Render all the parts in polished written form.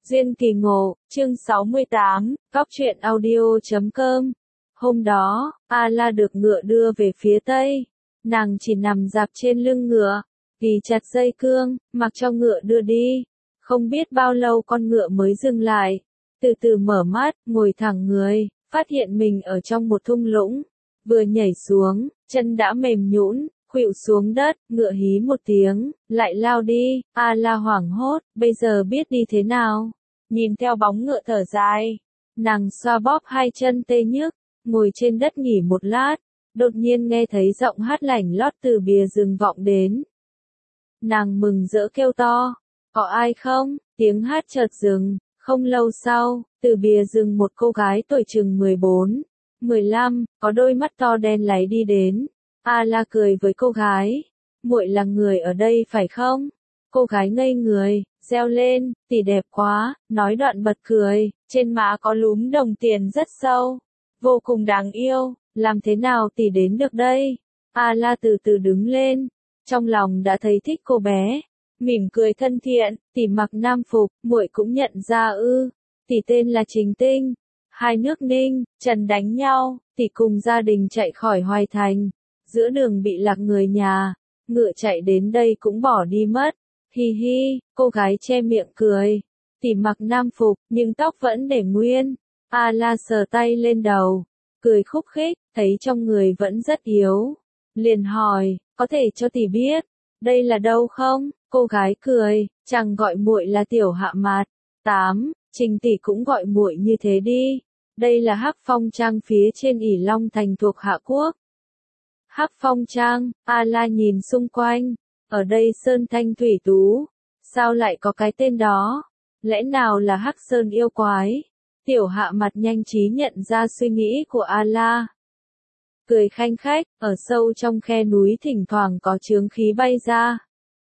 Duyên kỳ ngộ, chương 68, Cóc truyện audio.com. Hôm đó, A-la được ngựa đưa về phía tây. Nàng chỉ nằm dạp trên lưng ngựa, ghi chặt dây cương, mặc cho ngựa đưa đi. Không biết bao lâu con ngựa mới dừng lại. Từ từ mở mắt, ngồi thẳng người, phát hiện mình ở trong một thung lũng. Vừa nhảy xuống, chân đã mềm nhũn, khuỵu xuống đất, ngựa hí một tiếng, lại lao đi. A-la hoảng hốt, bây giờ biết đi thế nào? Nhìn theo bóng ngựa thở dài, nàng xoa bóp hai chân tê nhức, ngồi trên đất nghỉ một lát, đột nhiên nghe thấy giọng hát lảnh lót từ bìa rừng vọng đến. Nàng mừng rỡ kêu to, có ai không? Tiếng hát chợt dừng, không lâu sau, từ bìa rừng một cô gái tuổi chừng 14, 15, có đôi mắt to đen láy đi đến. A-la cười với cô gái, muội là người ở đây phải không? Cô gái ngây người, reo lên, tỷ đẹp quá, nói đoạn bật cười, trên má có lúm đồng tiền rất sâu, vô cùng đáng yêu, làm thế nào tỷ đến được đây? A-la từ từ đứng lên, trong lòng đã thấy thích cô bé, mỉm cười thân thiện, tỷ mặc nam phục, muội cũng nhận ra ư? Tỷ tên là Trình Tinh, hai nước Ninh, Trần đánh nhau, tỷ cùng gia đình chạy khỏi Hoài Thành, giữa đường bị lạc người nhà, ngựa chạy đến đây cũng bỏ đi mất. Hi hi, cô gái che miệng cười. Tỷ mặc nam phục, nhưng tóc vẫn để nguyên. A-la sờ tay lên đầu, cười khúc khích, thấy trong người vẫn rất yếu. Liền hỏi, có thể cho tỷ biết, đây là đâu không? Cô gái cười, chàng gọi muội là Tiểu Hạ Mạt. 8, Trình tỷ cũng gọi muội như thế đi. Đây là Hắc Phong Trang phía trên ỷ Long Thành thuộc Hạ Quốc. Hắc Phong Trang, A-la nhìn xung quanh. Ở đây sơn thanh thủy tú, sao lại có cái tên đó? Lẽ nào là Hắc Sơn yêu quái? Tiểu Hạ Mặt nhanh trí nhận ra suy nghĩ của A-la. Cười khanh khách, ở sâu trong khe núi thỉnh thoảng có chướng khí bay ra.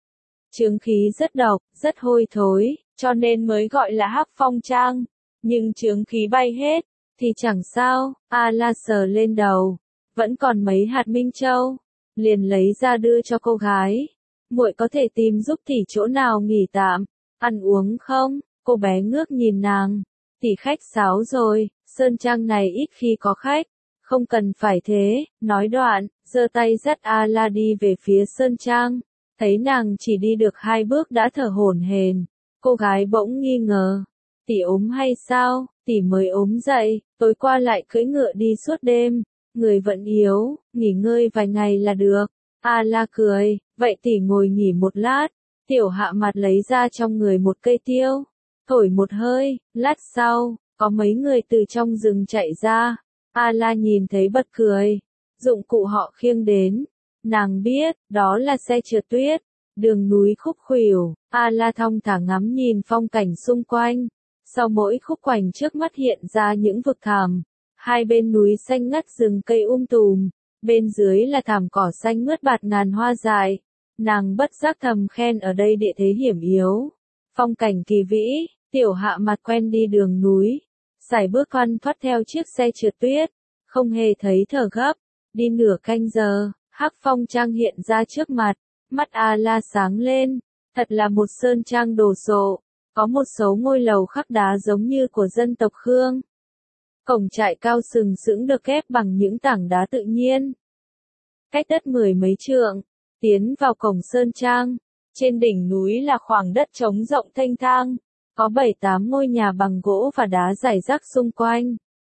Chướng khí rất độc, rất hôi thối, cho nên mới gọi là Hắc Phong Trang. Nhưng chướng khí bay hết, thì chẳng sao. A-la sờ lên đầu, vẫn còn mấy hạt minh châu, liền lấy ra đưa cho cô gái. Muội có thể tìm giúp tỷ chỗ nào nghỉ tạm, ăn uống không? Cô bé ngước nhìn nàng. Tỷ khách sáo rồi, sơn trang này ít khi có khách. Không cần phải thế, nói đoạn, giơ tay dắt A-la đi về phía sơn trang. Thấy nàng chỉ đi được 2 bước đã thở hổn hển. Cô gái bỗng nghi ngờ. Tỷ ốm hay sao? Tỷ mới ốm dậy, tối qua lại cưỡi ngựa đi suốt đêm. Người vẫn yếu, nghỉ ngơi vài ngày là được. A-la cười, vậy tỷ ngồi nghỉ một lát. Tiểu Hạ Mặt lấy ra trong người một cây tiêu, thổi một hơi, lát sau, có mấy người từ trong rừng chạy ra. A-la nhìn thấy bật cười, dụng cụ họ khiêng đến. Nàng biết, đó là xe trượt tuyết, đường núi khúc khuỷu. A-la thong thả ngắm nhìn phong cảnh xung quanh. Sau mỗi khúc quảnh trước mắt hiện ra những vực thảm. Hai bên núi xanh ngắt rừng cây tùm, bên dưới là thảm cỏ xanh mướt bạt ngàn hoa dại. Nàng bất giác thầm khen ở đây địa thế hiểm yếu, phong cảnh kỳ vĩ. Tiểu Hạ Mặt quen đi đường núi, sải bước thoăn thoắt theo chiếc xe trượt tuyết, không hề thấy thở gấp. Đi nửa canh giờ, Hắc Phong Trang hiện ra trước mặt, mắt A-la sáng lên, thật là một sơn trang đồ sộ, có một số ngôi lầu khắc đá giống như của dân tộc Khương. Cổng trại cao sừng sững được ghép bằng những tảng đá tự nhiên. Cách đất 10 mấy trượng, tiến vào cổng sơn trang, trên đỉnh núi là khoảng đất trống rộng thênh thang, có 7-8 ngôi nhà bằng gỗ và đá rải rác xung quanh.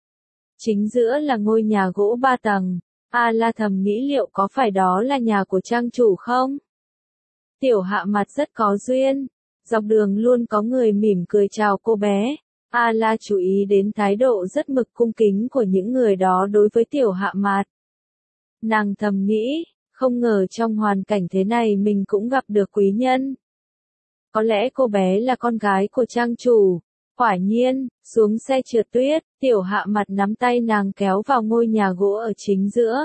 Chính giữa là ngôi nhà gỗ 3 tầng, A-la thầm nghĩ liệu có phải đó là nhà của trang chủ không? Tiểu Hạ Mặt rất có duyên, dọc đường luôn có người mỉm cười chào cô bé. A-la chú ý đến thái độ rất mực cung kính của những người đó đối với Tiểu Hạ Mặt. Nàng thầm nghĩ, không ngờ trong hoàn cảnh thế này mình cũng gặp được quý nhân. Có lẽ cô bé là con gái của trang chủ. Quả nhiên, xuống xe trượt tuyết, Tiểu Hạ Mặt nắm tay nàng kéo vào ngôi nhà gỗ ở chính giữa.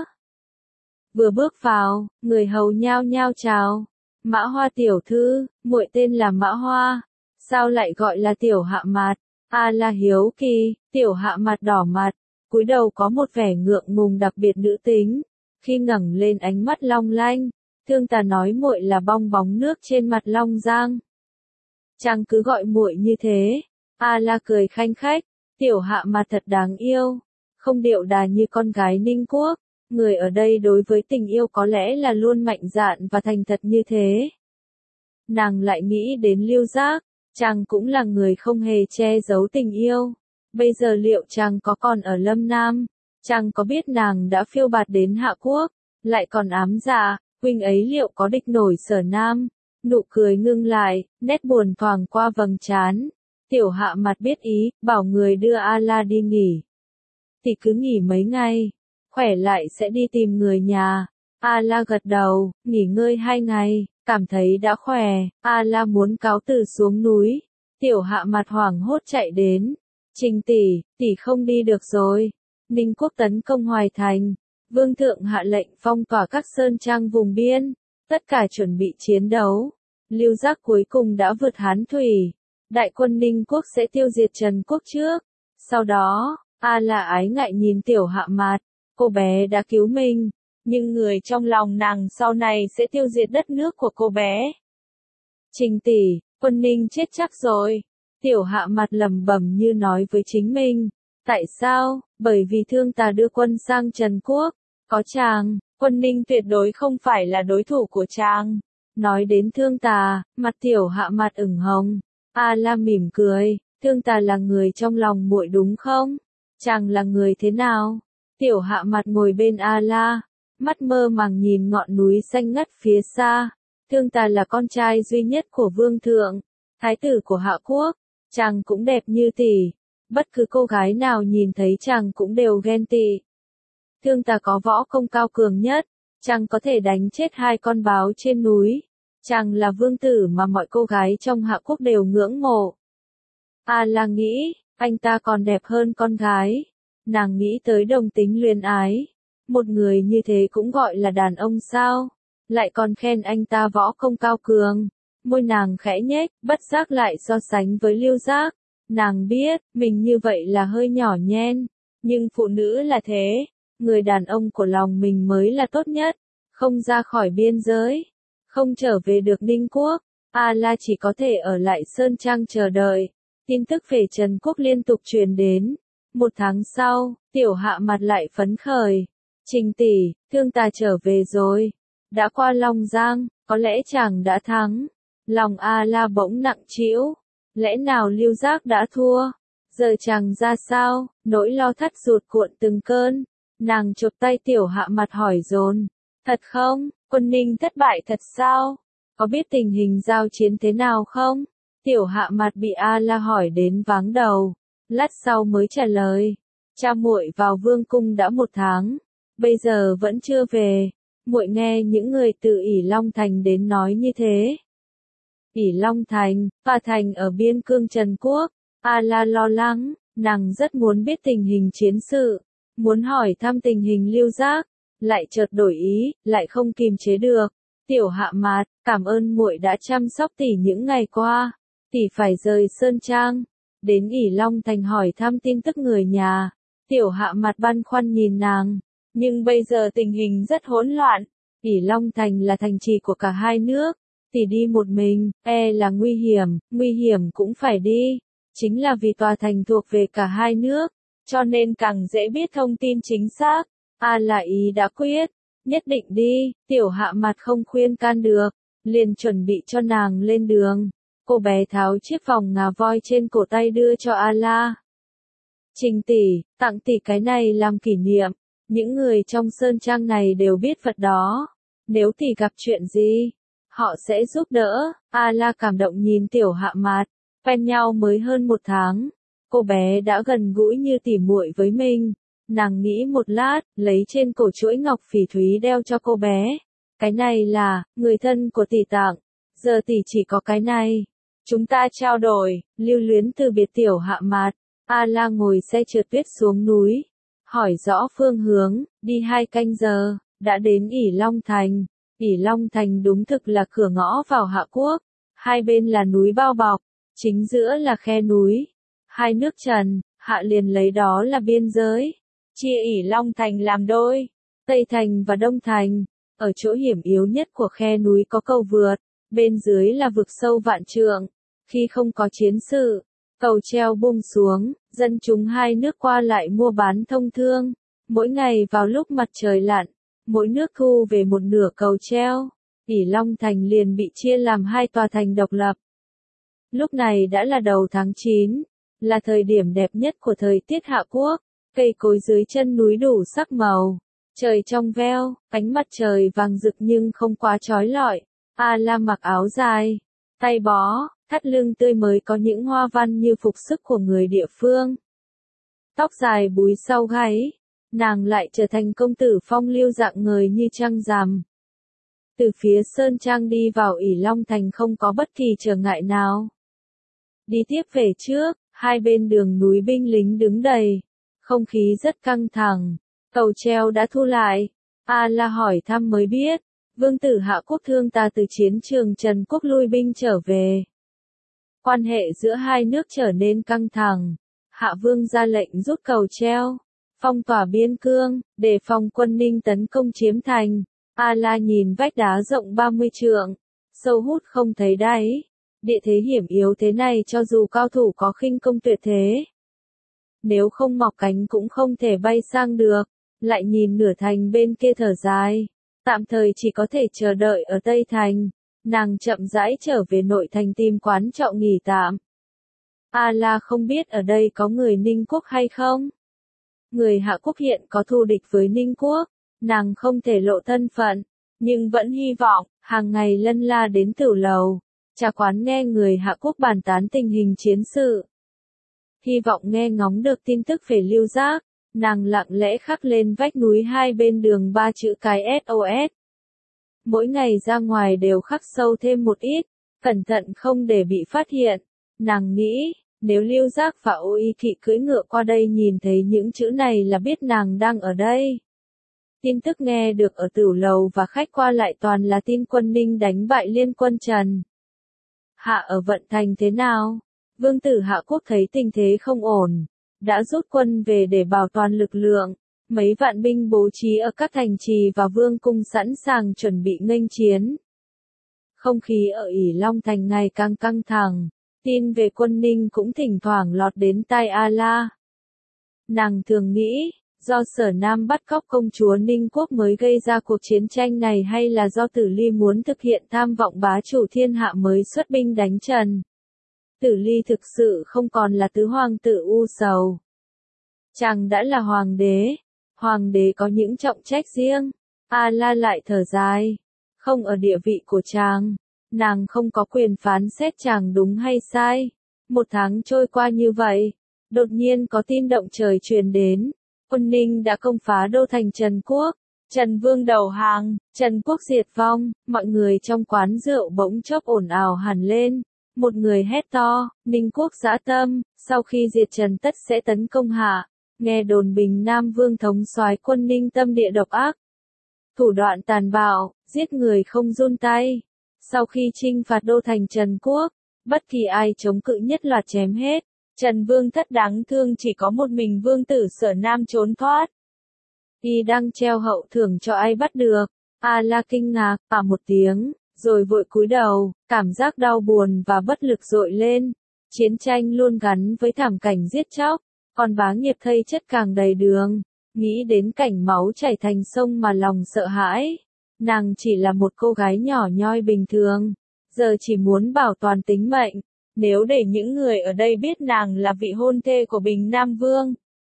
Vừa bước vào, người hầu nhao nhao chào. Mã Hoa tiểu thư, muội tên là Mã Hoa, sao lại gọi là Tiểu Hạ Mặt? A-la hiếu kỳ. Tiểu Hạ Mặt đỏ mặt, cúi đầu có một vẻ ngượng ngùng đặc biệt nữ tính. Khi ngẩng lên ánh mắt long lanh, thương ta nói muội là bong bóng nước trên mặt Long Giang. Chàng cứ gọi muội như thế. A La cười khanh khách, tiểu Hạ Mạt thật đáng yêu, không điệu đà như con gái Ninh Quốc, người ở đây đối với tình yêu có lẽ là luôn mạnh dạn và thành thật như thế. Nàng lại nghĩ đến Lưu Giác, chàng cũng là người không hề che giấu tình yêu. Bây giờ liệu chàng có còn ở Lâm Nam? Chàng có biết nàng đã phiêu bạt đến Hạ Quốc, lại còn ám dạ, huynh ấy liệu có địch nổi Sở Nam? Nụ cười ngưng lại, nét buồn thoảng qua vầng trán. Tiểu Hạ Mạt biết ý, bảo người đưa A La đi nghỉ. Thì cứ nghỉ mấy ngày, khỏe lại sẽ đi tìm người nhà. A La gật đầu, nghỉ ngơi 2 ngày, cảm thấy đã khỏe, A La muốn cáo từ xuống núi. Tiểu Hạ Mạt hoảng hốt chạy đến. Trình tỷ không đi được rồi. Ninh Quốc tấn công Hoài Thành. Vương thượng hạ lệnh phong tỏa các sơn trang vùng biên. Tất cả chuẩn bị chiến đấu. Lưu Giác cuối cùng đã vượt Hán Thủy. Đại quân Ninh Quốc sẽ tiêu diệt Trần Quốc trước. Sau đó, A La ái ngại nhìn Tiểu Hạ Mạt. Cô bé đã cứu mình. Nhưng người trong lòng nàng sau này sẽ tiêu diệt đất nước của cô bé. Trình tỷ, quân Ninh chết chắc rồi. Tiểu Hạ Mạt lẩm bẩm như nói với chính mình. Tại sao? Bởi vì Thương Tà đưa quân sang Trần Quốc. Có chàng, quân Ninh tuyệt đối không phải là đối thủ của chàng. Nói đến Thương Tà, mặt Tiểu Hạ Mạt ửng hồng. A La mỉm cười. Thương Tà là người trong lòng muội đúng không? Chàng là người thế nào? Tiểu Hạ Mạt ngồi bên A La, mắt mơ màng nhìn ngọn núi xanh ngắt phía xa. Thương Tà là con trai duy nhất của Vương thượng, thái tử của Hạ Quốc. Chàng cũng đẹp như tỷ. Bất cứ cô gái nào nhìn thấy chàng cũng đều ghen tị. Thương Tà có võ công cao cường nhất. Chàng có thể đánh chết 2 con báo trên núi. Chàng là vương tử mà mọi cô gái trong Hạ Quốc đều ngưỡng mộ. A La nghĩ, anh ta còn đẹp hơn con gái. Nàng nghĩ tới đồng tính luyến ái. Một người như thế cũng gọi là đàn ông sao? Lại còn khen anh ta võ công cao cường. Môi nàng khẽ nhếch, bất giác lại so sánh với Lưu Giác. Nàng biết, mình như vậy là hơi nhỏ nhen. Nhưng phụ nữ là thế. Người đàn ông của lòng mình mới là tốt nhất. Không ra khỏi biên giới. Không trở về được Ninh Quốc. A La chỉ có thể ở lại Sơn Trang chờ đợi. Tin tức về Trần Quốc liên tục truyền đến. 1 tháng sau, Tiểu Hạ Mạt lại phấn khởi. Trình tỷ, Thương Tà trở về rồi. Đã qua Long Giang, có lẽ chàng đã thắng. Lòng A La bỗng nặng trĩu. Lẽ nào Lưu Giác đã thua? Giờ chàng ra sao? Nỗi lo thắt ruột cuộn từng cơn. Nàng chộp tay Tiểu Hạ Mạt hỏi dồn. Thật không? Quân Ninh thất bại thật sao? Có biết tình hình giao chiến thế nào không? Tiểu Hạ Mạt bị A La hỏi đến váng đầu. Lát sau mới trả lời. Cha muội vào vương cung đã 1 tháng. Bây giờ vẫn chưa về. Muội nghe những người từ ỷ Long Thành đến nói như thế. ỷ Long Thành, và thành ở biên cương Trần Quốc. A La lo lắng, nàng rất muốn biết tình hình chiến sự. Muốn hỏi thăm tình hình Lưu Giác. Lại chợt đổi ý, lại không kìm chế được. Tiểu Hạ Mạt, cảm ơn muội đã chăm sóc tỷ những ngày qua. Tỷ phải rời Sơn Trang. Đến ỷ Long Thành hỏi thăm tin tức người nhà. Tiểu Hạ Mạt băn khoăn nhìn nàng. Nhưng bây giờ tình hình rất hỗn loạn. ỷ Long Thành là thành trì của cả 2 nước. Tỷ đi một mình, là nguy hiểm cũng phải đi. Chính là vì tòa thành thuộc về cả 2 nước. Cho nên càng dễ biết thông tin chính xác. A La ý đã quyết. Nhất định đi, Tiểu Hạ Mạt không khuyên can được. Liền chuẩn bị cho nàng lên đường. Cô bé tháo chiếc vòng ngà voi trên cổ tay đưa cho A La. Trình tỷ, tặng tỷ cái này làm kỷ niệm. Những người trong sơn trang này đều biết vật đó. Nếu tỷ gặp chuyện gì, họ sẽ giúp đỡ. A La cảm động nhìn Tiểu Hạ Mạt. Quen nhau mới hơn 1 tháng. Cô bé đã gần gũi như tỉ muội với mình. Nàng nghĩ một lát, lấy trên cổ chuỗi ngọc phỉ thúy đeo cho cô bé. Cái này là, người thân của tỷ tặng. Giờ tỷ chỉ có cái này. Chúng ta trao đổi, lưu luyến từ biệt Tiểu Hạ Mạt. A La ngồi xe trượt tuyết xuống núi. Hỏi rõ phương hướng, đi 2 canh giờ, đã đến ỷ Long Thành. ỷ Long Thành đúng thực là cửa ngõ vào Hạ Quốc. 2 bên là núi bao bọc, chính giữa là khe núi. 2 nước Trần, Hạ liền lấy đó là biên giới. Chia ỷ Long Thành làm đôi, Tây Thành và Đông Thành. Ở chỗ hiểm yếu nhất của khe núi có cầu vượt, bên dưới là vực sâu vạn trượng. Khi không có chiến sự, Cầu treo buông xuống, dân chúng hai nước qua lại mua bán thông thương. Mỗi ngày vào lúc mặt trời lặn, mỗi nước thu về một nửa cầu treo. ỷ Long Thành liền bị chia làm hai tòa thành độc lập. Lúc này đã là đầu tháng 9, là thời điểm đẹp nhất của thời tiết Hạ Quốc. Cây cối dưới chân núi đủ sắc màu, trời trong veo, ánh mặt trời vàng rực nhưng không quá chói lọi. A-la mặc áo dài, tay bó, thắt lưng tươi mới có những hoa văn như phục sức của người địa phương. Tóc dài búi sau gáy, nàng lại trở thành công tử phong lưu dạng người như trăng rằm. Từ phía Sơn Trang đi vào ỷ Long Thành không có bất kỳ trở ngại nào. Đi tiếp về trước, hai bên đường núi binh lính đứng đầy, không khí rất căng thẳng. Cầu treo đã thu lại. A-la hỏi thăm mới biết, vương tử Hạ Quốc thương ta từ chiến trường Trần Quốc lui binh trở về. Quan hệ giữa hai nước trở nên căng thẳng. Hạ vương ra lệnh rút cầu treo, phong tỏa biên cương, để phòng quân Ninh tấn công chiếm thành. A-la nhìn vách đá rộng 30 trượng, sâu hút không thấy đáy. Địa thế hiểm yếu thế này cho dù cao thủ có khinh công tuyệt thế, nếu không mọc cánh cũng không thể bay sang được. Lại nhìn nửa thành bên kia thở dài, tạm thời chỉ có thể chờ đợi ở Tây Thành. Nàng chậm rãi trở về nội thành tìm quán trọ nghỉ tạm. A-la không biết ở đây có người Ninh Quốc hay không. Người Hạ Quốc hiện có thù địch với Ninh Quốc, nàng không thể lộ thân phận, nhưng vẫn hy vọng, hàng ngày lân la đến tửu lầu, trà quán nghe người Hạ Quốc bàn tán tình hình chiến sự. Hy vọng nghe ngóng được tin tức về Lưu Giác, nàng lặng lẽ khắc lên vách núi hai bên đường 3 chữ cái SOS. Mỗi ngày ra ngoài đều khắc sâu thêm một ít, cẩn thận không để bị phát hiện. Nàng nghĩ, nếu Lưu Giác và Ô Y Kỵ cưỡi ngựa qua đây nhìn thấy những chữ này là biết nàng đang ở đây. Tin tức nghe được ở tửu lầu và khách qua lại toàn là tin quân Ninh đánh bại liên quân Trần. Hạ ở vận thành thế nào? Vương tử Hạ Quốc thấy tình thế không ổn, đã rút quân về để bảo toàn lực lượng. Mấy vạn binh bố trí ở các thành trì và vương cung sẵn sàng chuẩn bị nghênh chiến. Không khí ở ỷ Long Thành ngày càng căng thẳng, tin về quân Ninh cũng thỉnh thoảng lọt đến tai A-la. Nàng thường nghĩ, do Sở Nam bắt cóc công chúa Ninh Quốc mới gây ra cuộc chiến tranh này hay là do Tử Ly muốn thực hiện tham vọng bá chủ thiên hạ mới xuất binh đánh Trần. Tử Ly thực sự không còn là tứ hoàng tử u sầu. Chàng đã là hoàng đế có những trọng trách riêng. A-la lại thở dài, không ở địa vị của chàng, nàng không có quyền phán xét chàng đúng hay sai. Một tháng trôi qua như vậy, đột nhiên có tin động trời truyền đến, quân Ninh đã công phá đô thành Trần Quốc, Trần Vương đầu hàng, Trần Quốc diệt vong, mọi người trong quán rượu bỗng chốc ồn ào hẳn lên. Một người hét to, Ninh Quốc dã tâm, sau khi diệt Trần tất sẽ tấn công Hạ. Nghe đồn Bình Nam Vương thống soái quân Ninh tâm địa độc ác, thủ đoạn tàn bạo, giết người không run tay. Sau khi chinh phạt đô thành Trần Quốc, bất kỳ ai chống cự nhất loạt chém hết. Trần Vương thất đáng thương chỉ có một mình vương tử Sở Nam trốn thoát. Y đang treo hậu thưởng cho ai bắt được. A-la kinh ngạc, một tiếng, rồi vội cúi đầu, cảm giác đau buồn và bất lực dội lên. Chiến tranh luôn gắn với thảm cảnh giết chóc, còn bá nghiệp thây chất càng đầy đường. Nghĩ đến cảnh máu chảy thành sông mà lòng sợ hãi. Nàng chỉ là một cô gái nhỏ nhoi bình thường, giờ chỉ muốn bảo toàn tính mệnh. Nếu để những người ở đây biết nàng là vị hôn thê của Bình Nam Vương,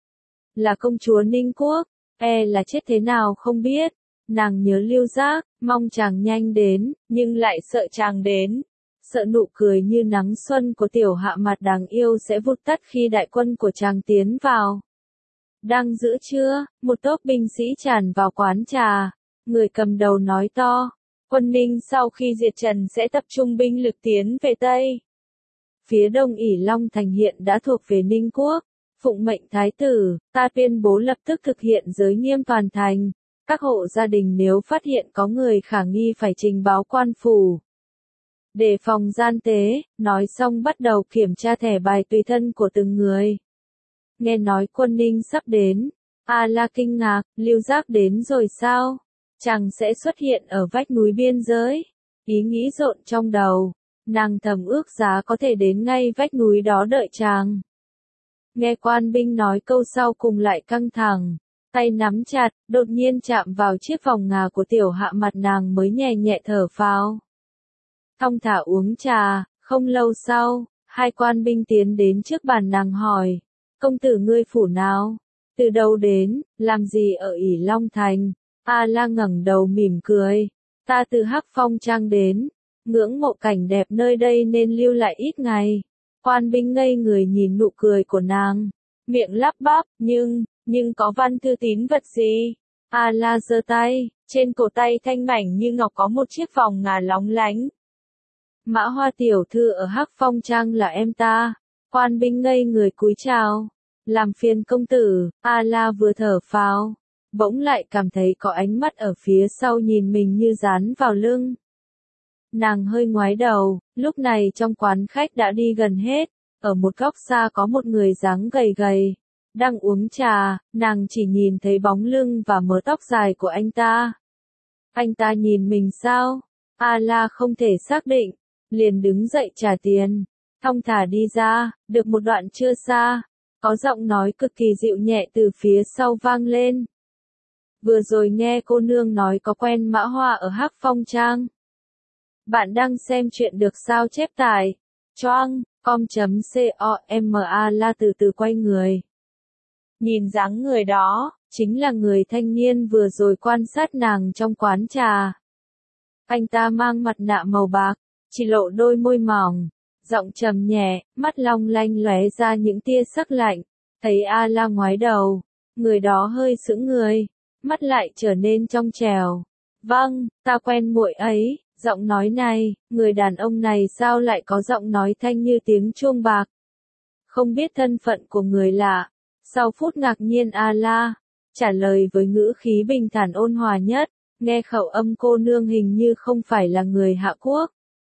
là công chúa Ninh Quốc, là chết thế nào không biết. Nàng nhớ Lưu Giác, mong chàng nhanh đến, nhưng lại sợ chàng đến. Sợ nụ cười như nắng xuân của tiểu Hạ mặt đáng yêu sẽ vụt tắt khi đại quân của chàng tiến vào. Đang giữa trưa, một tốp binh sĩ tràn vào quán trà. Người cầm đầu nói to, quân Ninh sau khi diệt Trần sẽ tập trung binh lực tiến về Tây. Phía đông ỷ Long Thành hiện đã thuộc về Ninh Quốc. Phụng mệnh thái tử, ta tuyên bố lập tức thực hiện giới nghiêm toàn thành. Các hộ gia đình nếu phát hiện có người khả nghi phải trình báo quan phủ. Đề phòng gian tế, nói xong bắt đầu kiểm tra thẻ bài tùy thân của từng người. Nghe nói quân Ninh sắp đến, A-la kinh ngạc, Lưu Giác đến rồi sao? Chàng sẽ xuất hiện ở vách núi biên giới. Ý nghĩ rộn trong đầu, nàng thầm ước giá có thể đến ngay vách núi đó đợi chàng. Nghe quan binh nói câu sau cùng lại căng thẳng, tay nắm chặt, đột nhiên chạm vào chiếc vòng ngà của tiểu hạ mặt, nàng mới nhẹ nhẹ thở phào. Thong thả uống trà, không lâu sau, hai quan binh tiến đến trước bàn, nàng hỏi, công tử ngươi phủ nào? Từ đâu đến, làm gì ở ỷ Long Thành? A La ngẩng đầu mỉm cười, ta từ Hắc Phong Trang đến, ngưỡng mộ cảnh đẹp nơi đây nên lưu lại ít ngày. Quan binh ngây người nhìn nụ cười của nàng, miệng lắp bắp, nhưng có văn thư tín vật gì? A La giơ tay, trên cổ tay thanh mảnh như ngọc có một chiếc vòng ngà lóng lánh. Mã Hoa tiểu thư ở Hắc Phong Trang là em ta. Quan binh ngây người cúi chào, làm phiền công tử. A La vừa thở phào, bỗng lại cảm thấy có ánh mắt ở phía sau nhìn mình như dán vào lưng. Nàng hơi ngoái đầu, lúc này trong quán khách đã đi gần hết, ở một góc xa có một người dáng gầy gầy, đang uống trà, nàng chỉ nhìn thấy bóng lưng và mớ tóc dài của anh ta. Anh ta nhìn mình sao? A La không thể xác định, liền đứng dậy trả tiền, thong thả đi ra, được một đoạn chưa xa, có giọng nói cực kỳ dịu nhẹ từ phía sau vang lên. Vừa rồi nghe cô nương nói có quen Mã Hoa ở Hắc Phong Trang. Bạn đang xem chuyện được sao chép tại choang.com. A La từ từ quay người. Nhìn dáng người đó, chính là người thanh niên vừa rồi quan sát nàng trong quán trà. Anh ta mang mặt nạ màu bạc, chỉ lộ đôi môi mỏng, giọng trầm nhẹ, mắt long lanh lóe ra những tia sắc lạnh. Thấy A La ngoái đầu, người đó hơi sững người, mắt lại trở nên trong trẻo. Vâng, ta quen muội ấy. Giọng nói này, người đàn ông này sao lại có giọng nói thanh như tiếng chuông bạc? Không biết thân phận của người lạ. Sau phút ngạc nhiên A La trả lời với ngữ khí bình thản ôn hòa nhất, nghe khẩu âm cô nương hình như không phải là người Hạ Quốc.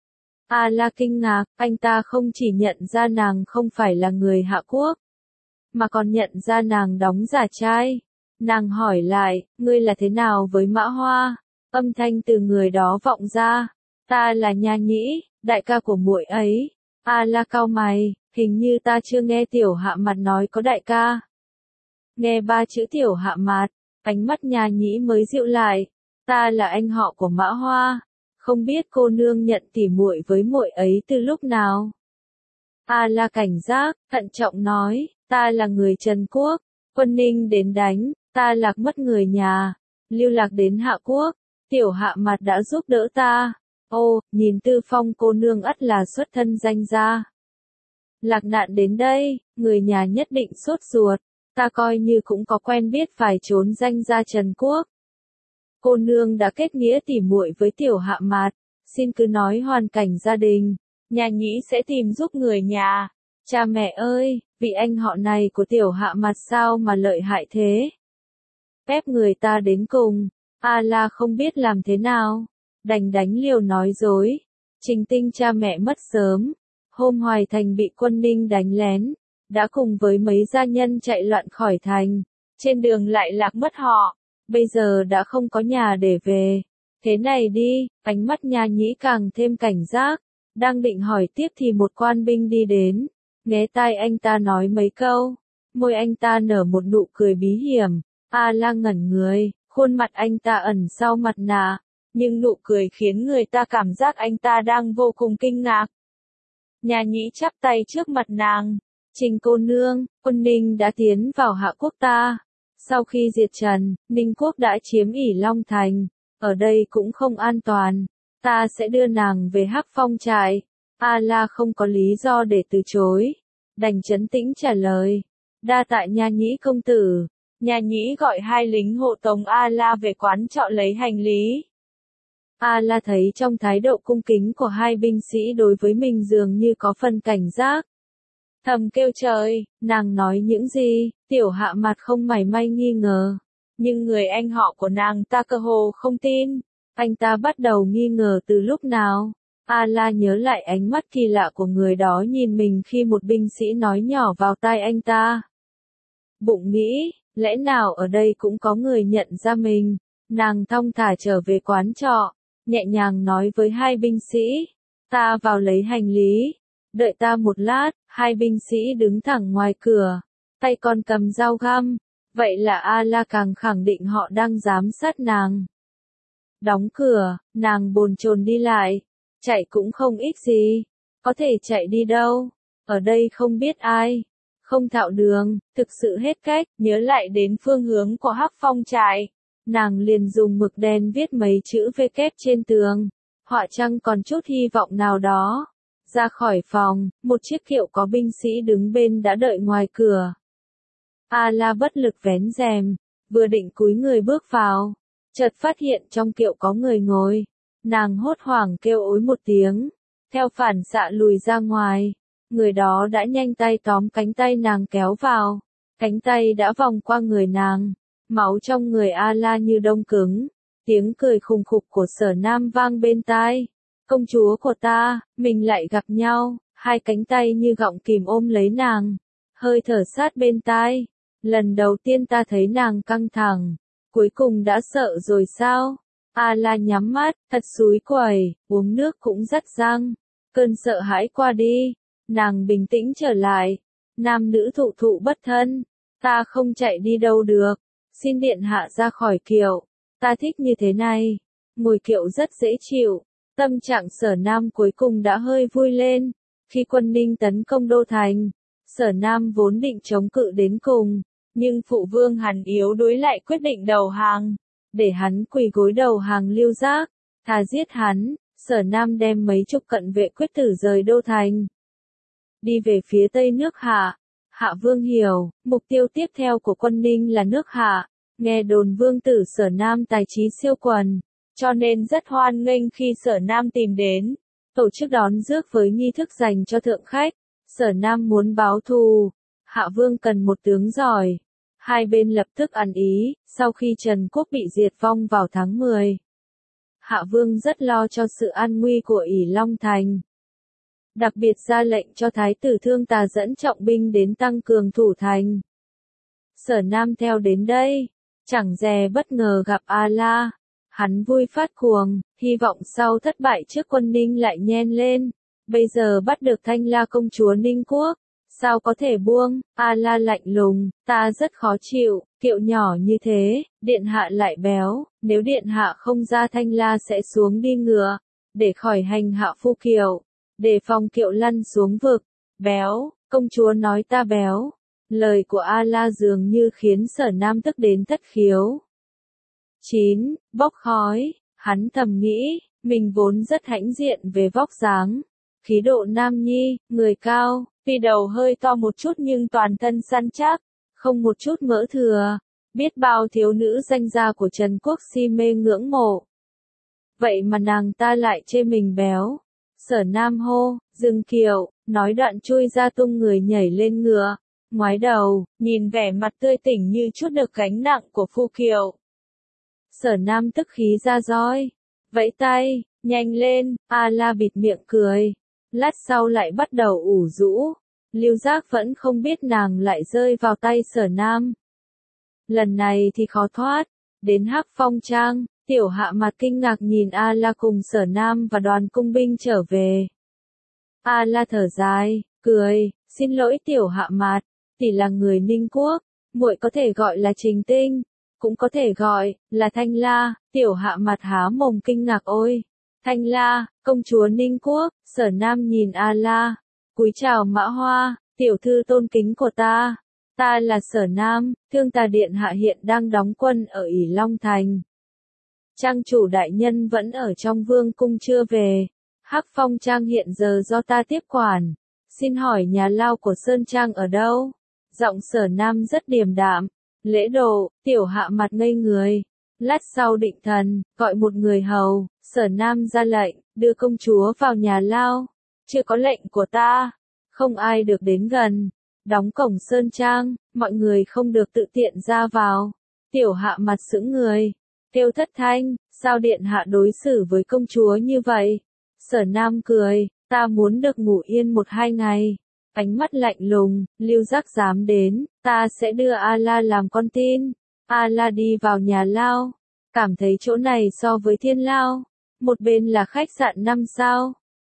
A La kinh ngạc, anh ta không chỉ nhận ra nàng không phải là người Hạ Quốc, mà còn nhận ra nàng đóng giả trai. Nàng hỏi lại, ngươi là thế nào với Mã Hoa? Âm thanh từ người đó vọng ra, ta là Nha Nhĩ, đại ca của muội ấy. A La cau mày, hình như ta chưa nghe tiểu hạ mặt nói có đại ca. Nghe ba chữ tiểu hạ mặt, ánh mắt Nha Nhĩ mới dịu lại, ta là anh họ của Mã Hoa, không biết cô nương nhận tỉ muội với muội ấy từ lúc nào. A La cảnh giác, thận trọng nói, ta là người Trần Quốc, quân ninh đến đánh, ta lạc mất người nhà, lưu lạc đến Hạ Quốc. Tiểu hạ mặt đã giúp đỡ ta. Ô, nhìn Tư Phong cô nương ắt là xuất thân danh gia. Lạc nạn đến đây, người nhà nhất định sốt ruột. Ta coi như cũng có quen biết phải trốn danh gia Trần Quốc. Cô nương đã kết nghĩa tỉ muội với tiểu hạ mặt. Xin cứ nói hoàn cảnh gia đình. Nhà Nhĩ sẽ tìm giúp người nhà. Cha mẹ ơi, vị anh họ này của tiểu hạ mặt sao mà lợi hại thế? Ép người ta đến cùng. A La không biết làm thế nào, đành đánh liều nói dối. Trình Tinh cha mẹ mất sớm, hôm Hoài Thành bị quân ninh đánh lén, đã cùng với mấy gia nhân chạy loạn khỏi thành, trên đường lại lạc mất họ, bây giờ đã không có nhà để về. Thế này đi, ánh mắt Nha Nhĩ càng thêm cảnh giác, đang định hỏi tiếp thì một quan binh đi đến, nghe tai anh ta nói mấy câu, môi anh ta nở một nụ cười bí hiểm. A La ngẩn người. Khuôn mặt anh ta ẩn sau mặt nạ, nhưng nụ cười khiến người ta cảm giác anh ta đang vô cùng kinh ngạc. Nha Nhĩ chắp tay trước mặt nàng, Trình cô nương, quân Ninh đã tiến vào Hạ Quốc ta. Sau khi diệt Trần, Ninh Quốc đã chiếm ỷ Long Thành, ở đây cũng không an toàn, ta sẽ đưa nàng về Hắc Phong trại. A La không có lý do để từ chối, đành trấn tĩnh trả lời, đa tạ Nha Nhĩ công tử. Nha Nhĩ gọi hai lính hộ tống A La về quán trọ lấy hành lý. A La thấy trong thái độ cung kính của hai binh sĩ đối với mình dường như có phần cảnh giác. Thầm kêu trời, nàng nói những gì, tiểu hạ mặt không mảy may nghi ngờ. Nhưng người anh họ của nàng ta cơ hồ không tin. Anh ta bắt đầu nghi ngờ từ lúc nào. A La nhớ lại ánh mắt kỳ lạ của người đó nhìn mình khi một binh sĩ nói nhỏ vào tai anh ta. Bụng nghĩ, lẽ nào ở đây cũng có người nhận ra mình. Nàng thong thả trở về quán trọ, nhẹ nhàng nói với hai binh sĩ, ta vào lấy hành lý. Đợi ta một lát, hai binh sĩ đứng thẳng ngoài cửa, tay còn cầm dao găm. Vậy là A-la càng khẳng định họ đang giám sát nàng. Đóng cửa, nàng bồn chồn đi lại. Chạy cũng không ít gì. Có thể chạy đi đâu? Ở đây không biết ai. Không thạo đường, thực sự hết cách. Nhớ lại đến phương hướng của Hắc Phong trại. Nàng liền dùng mực đen viết mấy chữ V kép trên tường. Họa chăng còn chút hy vọng nào đó. Ra khỏi phòng, một chiếc kiệu có binh sĩ đứng bên đã đợi ngoài cửa. A-la bất lực vén rèm, vừa định cúi người bước vào, chợt phát hiện trong kiệu có người ngồi. Nàng hốt hoảng kêu ối một tiếng, theo phản xạ lùi ra ngoài. Người đó đã nhanh tay tóm cánh tay nàng kéo vào. Cánh tay đã vòng qua người nàng, máu trong người A-la như đông cứng. Tiếng cười khùng khục của Sở Nam vang bên tai. Công chúa của ta, mình lại gặp nhau. Hai cánh tay như gọng kìm ôm lấy nàng, hơi thở sát bên tai. Lần đầu tiên ta thấy nàng căng thẳng, cuối cùng đã sợ rồi sao? A-la nhắm mắt, thật xúi quẩy, uống nước cũng rắt răng. Cơn sợ hãi qua đi, nàng bình tĩnh trở lại. Nam nữ thụ thụ bất thân, ta không chạy đi đâu được. Xin điện hạ ra khỏi kiệu, ta thích như thế này. Ngồi kiệu rất dễ chịu. Tâm trạng Sở Nam cuối cùng đã hơi vui lên. Khi quân Ninh tấn công đô thành, Sở Nam vốn định chống cự đến cùng, nhưng phụ vương hắn yếu đuối lại quyết định đầu hàng. Để hắn quỳ gối đầu hàng Lưu Giác, thà giết hắn. Sở Nam đem mấy chục cận vệ quyết tử rời đô thành, đi về phía tây nước Hạ. Hạ vương hiểu, mục tiêu tiếp theo của quân Ninh là nước Hạ. Nghe đồn vương tử Sở Nam tài trí siêu quần, cho nên rất hoan nghênh khi Sở Nam tìm đến, tổ chức đón rước với nghi thức dành cho thượng khách. Sở Nam muốn báo thù, Hạ vương cần một tướng giỏi. Hai bên lập tức ăn ý. Sau khi Trần Quốc bị diệt vong vào tháng 10, Hạ vương rất lo cho sự an nguy của ỷ Long Thành. Đặc biệt ra lệnh cho Thái tử Thương Tà dẫn trọng binh đến tăng cường thủ thành. Sở Nam theo đến đây, chẳng dè bất ngờ gặp A-la. Hắn vui phát cuồng, hy vọng sau thất bại trước quân Ninh lại nhen lên. Bây giờ bắt được Thanh La công chúa Ninh Quốc, sao có thể buông? A-la lạnh lùng, ta rất khó chịu, kiệu nhỏ như thế, điện hạ lại béo, nếu điện hạ không ra Thanh La sẽ xuống đi ngựa, để khỏi hành hạ phu kiệu, để phòng kiệu lăn xuống vực. Béo, công chúa nói ta béo. Lời của A-la dường như khiến Sở Nam tức đến thất khiếu. 9. Bốc khói, hắn thầm nghĩ, mình vốn rất hãnh diện về vóc dáng, khí độ nam nhi, người cao, tuy đầu hơi to một chút nhưng toàn thân săn chắc, không một chút mỡ thừa. Biết bao thiếu nữ danh gia của Trần Quốc si mê ngưỡng mộ. Vậy mà nàng ta lại chê mình béo. Sở Nam hô, dừng kiệu, nói đoạn chui ra tung người nhảy lên ngựa, ngoái đầu, nhìn vẻ mặt tươi tỉnh như chút được gánh nặng của phu kiệu. Sở Nam tức khí ra roi, vẫy tay, nhanh lên. A-la bịt miệng cười, lát sau lại bắt đầu ủ rũ. Lưu Giác vẫn không biết nàng lại rơi vào tay Sở Nam. Lần này thì khó thoát. Đến Hắc Phong Trang, Tiểu Hạ mặt kinh ngạc nhìn A-la cùng Sở Nam và đoàn cung binh trở về. A-la thở dài, cười, xin lỗi Tiểu Hạ mặt, tỷ là người Ninh Quốc, muội có thể gọi là Trình Tinh, cũng có thể gọi là Thanh La. Tiểu Hạ mặt há mồm kinh ngạc, ôi, Thanh La, công chúa Ninh Quốc. Sở Nam nhìn A-la, cúi chào Mã Hoa, tiểu thư tôn kính của ta. Ta là Sở Nam, Thương Tà điện hạ hiện đang đóng quân ở ỷ Long Thành. Trang chủ đại nhân vẫn ở trong vương cung chưa về. Hắc Phong Trang hiện giờ do ta tiếp quản. Xin hỏi nhà lao của Sơn Trang ở đâu? Giọng Sở Nam rất điềm đạm. Lễ độ. Tiểu Hạ mặt ngây người. Lát sau định thần, gọi một người hầu. Sở Nam ra lệnh, đưa công chúa vào nhà lao. Chưa có lệnh của ta, không ai được đến gần. Đóng cổng Sơn Trang, mọi người không được tự tiện ra vào. Tiểu Hạ mặt sững người, kêu thất thanh, sao điện hạ đối xử với công chúa như vậy? Sở Nam cười, ta muốn được ngủ yên 1-2 ngày. Ánh mắt lạnh lùng, Lưu Giác dám đến, ta sẽ đưa A-la làm con tin. A-la đi vào nhà lao, cảm thấy chỗ này so với Thiên Lao, một bên là khách sạn 5 sao,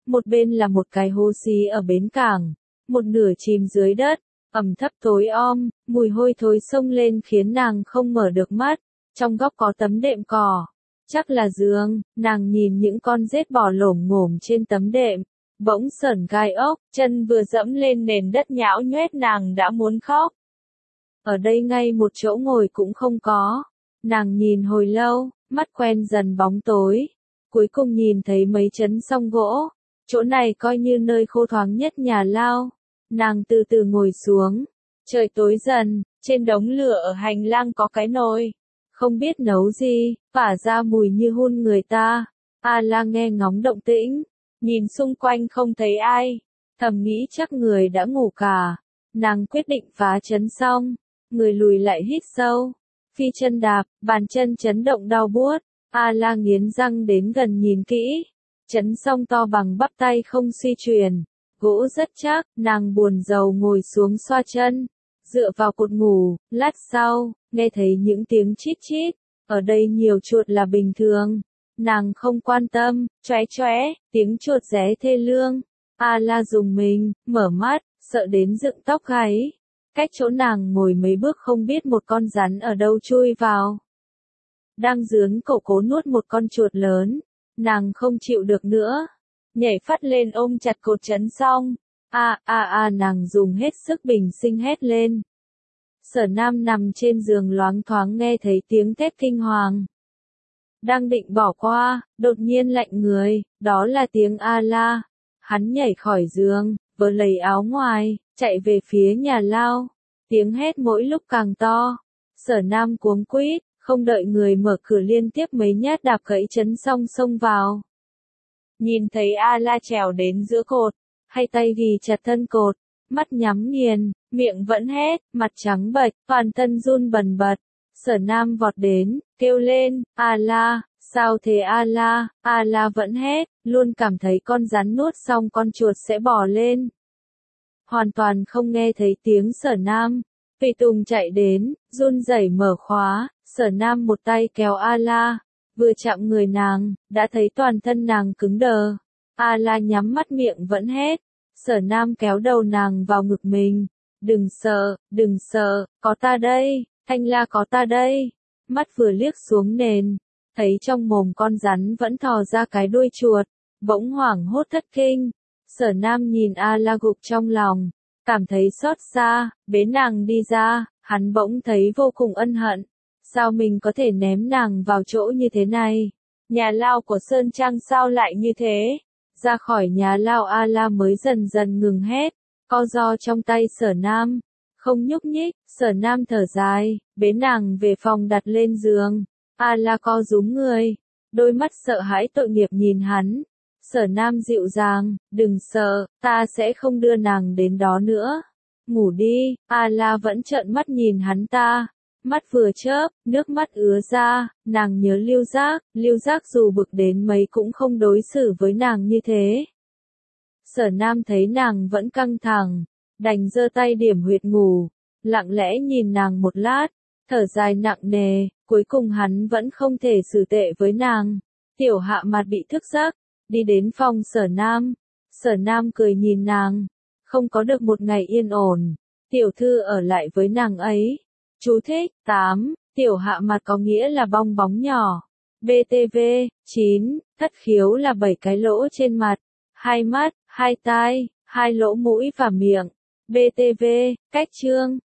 một bên là một cái hố xí ở bến cảng, một nửa chìm dưới đất, ẩm thấp tối om, mùi hôi thối xông lên khiến nàng không mở được mắt, trong góc có tấm đệm cỏ, chắc là giường, nàng nhìn những con rết bò lổm ngổm trên tấm đệm, bỗng sởn gai ốc, chân vừa dẫm lên nền đất nhão nhoét nàng đã muốn khóc. Ở đây ngay một chỗ ngồi cũng không có, nàng nhìn hồi lâu, mắt quen dần bóng tối, cuối cùng nhìn thấy mấy chấn song gỗ, chỗ này coi như nơi khô thoáng nhất nhà lao, nàng từ từ ngồi xuống, trời tối dần, trên đống lửa ở hành lang có cái nồi, không biết nấu gì, phả ra mùi như hun người ta, A-la nghe ngóng động tĩnh, nhìn xung quanh không thấy ai, thầm nghĩ chắc người đã ngủ cả, nàng quyết định phá chấn xong, người lùi lại hít sâu, phi chân đạp, bàn chân chấn động đau buốt, A-la nghiến răng đến gần nhìn kỹ, chấn xong to bằng bắp tay không suy chuyển, gỗ rất chắc, nàng buồn rầu ngồi xuống xoa chân, dựa vào cột ngủ, lát sau, nghe thấy những tiếng chít chít, ở đây nhiều chuột là bình thường, nàng không quan tâm, chóe chóe, tiếng chuột ré thê lương, A-la rùng mình, mở mắt, sợ đến dựng tóc gáy, cách chỗ nàng ngồi mấy bước không biết một con rắn ở đâu chui vào. Đang dướn cổ cố nuốt một con chuột lớn, nàng không chịu được nữa, nhảy phát lên ôm chặt cột chấn xong, nàng dùng hết sức bình sinh hét lên. Sở Nam nằm trên giường loáng thoáng nghe thấy tiếng thét kinh hoàng. Đang định bỏ qua, đột nhiên lạnh người, đó là tiếng A-la. Hắn nhảy khỏi giường, vớ lấy áo ngoài, chạy về phía nhà lao. Tiếng hét mỗi lúc càng to. Sở Nam cuống quýt, không đợi người mở cửa liên tiếp mấy nhát đạp gãy chấn xong xông vào. Nhìn thấy A-la trèo đến giữa cột, hai tay ghì chặt thân cột, mắt nhắm nghiền, miệng vẫn hét, mặt trắng bệch, toàn thân run bần bật. Sở Nam vọt đến, kêu lên, A-la, sao thế A-la, A-la vẫn hét, luôn cảm thấy con rắn nuốt xong con chuột sẽ bò lên. Hoàn toàn không nghe thấy tiếng Sở Nam. Tùy Tùng chạy đến, run rẩy mở khóa, Sở Nam một tay kéo A-la, vừa chạm người nàng, đã thấy toàn thân nàng cứng đờ. A-la nhắm mắt miệng vẫn hét. Sở Nam kéo đầu nàng vào ngực mình. Đừng sợ, có ta đây, Thanh La có ta đây. Mắt vừa liếc xuống nền, thấy trong mồm con rắn vẫn thò ra cái đuôi chuột, bỗng hoảng hốt thất kinh. Sở Nam nhìn A-la gục trong lòng, cảm thấy xót xa, bế nàng đi ra, hắn bỗng thấy vô cùng ân hận. Sao mình có thể ném nàng vào chỗ như thế này? Nhà lao của Sơn Trang sao lại như thế? Ra khỏi nhà lao A-la mới dần dần ngừng hét, co ro trong tay Sở Nam, không nhúc nhích. Sở Nam thở dài, bế nàng về phòng đặt lên giường. A-la co rúm người, đôi mắt sợ hãi tội nghiệp nhìn hắn. Sở Nam dịu dàng, đừng sợ, ta sẽ không đưa nàng đến đó nữa. Ngủ đi. A-la vẫn trợn mắt nhìn hắn ta. Mắt vừa chớp, nước mắt ứa ra, nàng nhớ Lưu Giác dù bực đến mấy cũng không đối xử với nàng như thế. Sở Nam thấy nàng vẫn căng thẳng, đành giơ tay điểm huyệt ngủ, lặng lẽ nhìn nàng một lát, thở dài nặng nề, cuối cùng hắn vẫn không thể xử tệ với nàng. Tiểu Hạ Mạt bị thức giấc, đi đến phòng Sở Nam. Sở Nam cười nhìn nàng, không có được một ngày yên ổn, tiểu thư ở lại với nàng ấy. Chú thích, 8, Tiểu Hạ Mạt có nghĩa là bong bóng nhỏ. BTV, 9, thất khiếu là 7 cái lỗ trên mặt, 2 mắt, 2 tai, 2 lỗ mũi và miệng. BTV, cách chương.